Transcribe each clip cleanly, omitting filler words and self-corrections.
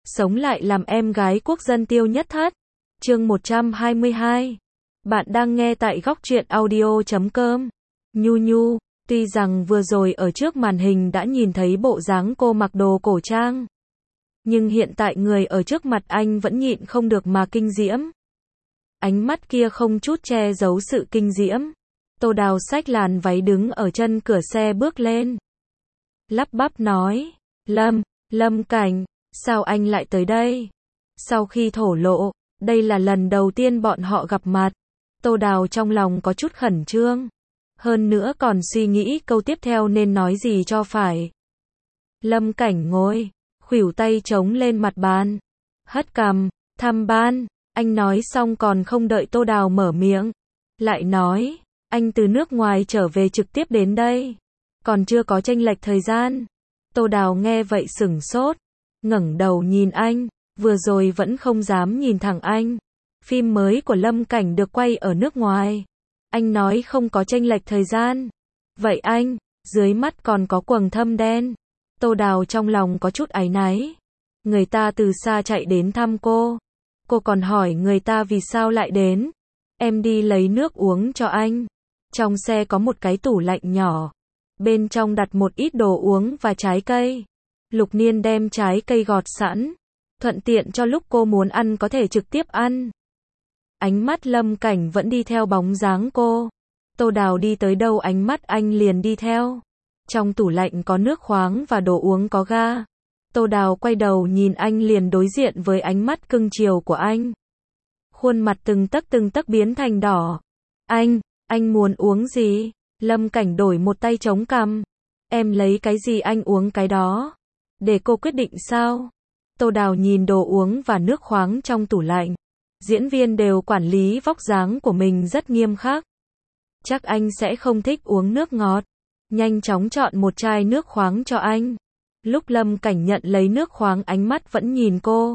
sống lại làm em gái quốc dân Tiêu Nhất Thất. Chương 122. Bạn đang nghe tại góc truyện audio.com. Nhu Nhu, tuy rằng vừa rồi ở trước màn hình đã nhìn thấy bộ dáng cô mặc đồ cổ trang, nhưng hiện tại người ở trước mặt anh vẫn nhịn không được mà kinh diễm. Ánh mắt kia không chút che giấu sự kinh diễm. Tô Đào xách làn váy đứng ở chân cửa xe bước lên, lắp bắp nói, Lâm Cảnh, sao anh lại tới đây? Sau khi thổ lộ, đây là lần đầu tiên bọn họ gặp mặt. Tô Đào trong lòng có chút khẩn trương, hơn nữa còn suy nghĩ câu tiếp theo nên nói gì cho phải. Lâm Cảnh ngồi, khuỷu tay chống lên mặt bàn, hất cằm, thăm ban. Anh nói xong còn không đợi Tô Đào mở miệng, lại nói, anh từ nước ngoài trở về trực tiếp đến đây, còn chưa có chênh lệch thời gian. Tô Đào nghe vậy sửng sốt, ngẩng đầu nhìn anh, vừa rồi vẫn không dám nhìn thẳng anh. Phim mới của Lâm Cảnh được quay ở nước ngoài. Anh nói không có chênh lệch thời gian. Vậy anh, dưới mắt còn có quầng thâm đen. Tô Đào trong lòng có chút áy náy. Người ta từ xa chạy đến thăm cô còn hỏi người ta vì sao lại đến. Em đi lấy nước uống cho anh. Trong xe có một cái tủ lạnh nhỏ, bên trong đặt một ít đồ uống và trái cây. Lục Niên đem trái cây gọt sẵn, thuận tiện cho lúc cô muốn ăn có thể trực tiếp ăn. Ánh mắt Lâm Cảnh vẫn đi theo bóng dáng cô. Tô Đào đi tới đâu ánh mắt anh liền đi theo. Trong tủ lạnh có nước khoáng và đồ uống có ga. Tô Đào quay đầu nhìn anh liền đối diện với ánh mắt cưng chiều của anh. Khuôn mặt từng tấc biến thành đỏ. Anh muốn uống gì? Lâm Cảnh đổi một tay chống cằm. Em lấy cái gì anh uống cái đó. Để cô quyết định sao? Tô Đào nhìn đồ uống và nước khoáng trong tủ lạnh. Diễn viên đều quản lý vóc dáng của mình rất nghiêm khắc. Chắc anh sẽ không thích uống nước ngọt. Nhanh chóng chọn một chai nước khoáng cho anh. Lúc Lâm Cảnh nhận lấy nước khoáng ánh mắt vẫn nhìn cô.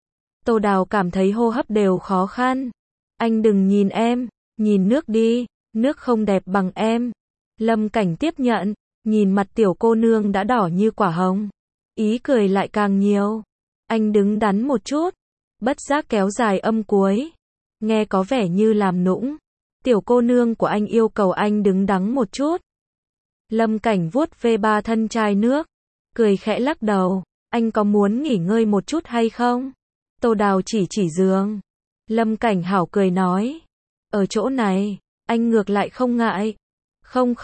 Tô Đào cảm thấy hô hấp đều khó khăn. Anh đừng nhìn em, nhìn nước đi, nước không đẹp bằng em. Lâm Cảnh tiếp nhận, nhìn mặt tiểu cô nương đã đỏ như quả hồng. Ý cười lại càng nhiều. Anh đứng đắn một chút, bất giác kéo dài âm cuối. Nghe có vẻ như làm nũng. Tiểu cô nương của anh yêu cầu anh đứng đắn một chút. Lâm Cảnh vuốt ve ba thân chai nước, cười khẽ lắc đầu. Anh có muốn nghỉ ngơi một chút hay không? Tô Đào chỉ giường. Lâm Cảnh hảo cười nói. Ở chỗ này, anh ngược lại không ngại. Không,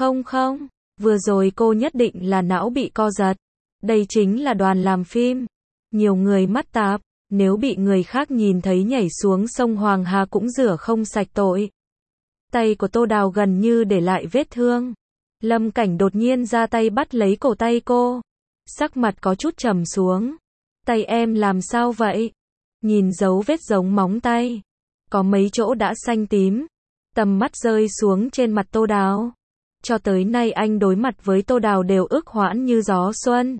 vừa rồi cô nhất định là não bị co giật. Đây chính là đoàn làm phim. Nhiều người mắt tạp, nếu bị người khác nhìn thấy nhảy xuống sông Hoàng Hà cũng rửa không sạch tội. Tay của Tô Đào gần như để lại vết thương. Lâm Cảnh đột nhiên ra tay bắt lấy cổ tay cô. Sắc mặt có chút trầm xuống. Tay em làm sao vậy? Nhìn dấu vết giống móng tay. Có mấy chỗ đã xanh tím. Tầm mắt rơi xuống trên mặt Tô Đào. Cho tới nay anh đối mặt với Tô Đào đều ức hoãn như gió xuân.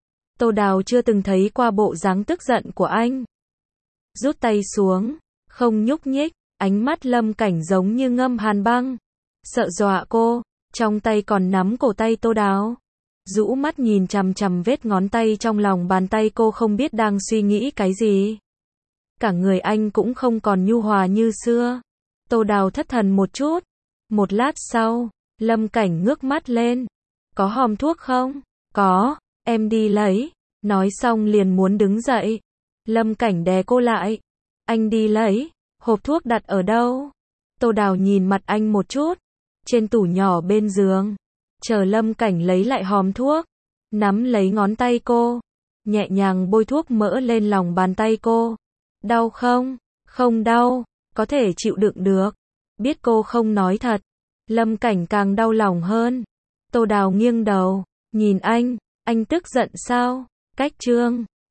Tô Đào chưa từng thấy qua bộ dáng tức giận của anh. Rút tay xuống, không nhúc nhích, ánh mắt Lâm Cảnh giống như ngâm hàn băng. Sợ dọa cô, trong tay còn nắm cổ tay Tô Đào. Rũ mắt nhìn chằm chằm vết ngón tay trong lòng bàn tay cô không biết đang suy nghĩ cái gì. Cả người anh cũng không còn nhu hòa như xưa. Tô Đào thất thần một chút. Một lát sau, Lâm Cảnh ngước mắt lên. Có hòm thuốc không? Có, em đi lấy. Nói xong liền muốn đứng dậy. Lâm Cảnh đè cô lại. Anh đi lấy. Hộp thuốc đặt ở đâu? Tô Đào nhìn mặt anh một chút. Trên tủ nhỏ bên giường. Chờ Lâm Cảnh lấy lại hòm thuốc. Nắm lấy ngón tay cô. Nhẹ nhàng bôi thuốc mỡ lên lòng bàn tay cô. Đau không? Không đau. Có thể chịu đựng được. Biết cô không nói thật. Lâm Cảnh càng đau lòng hơn. Tô Đào nghiêng đầu. Nhìn anh tức giận sao? Cách chương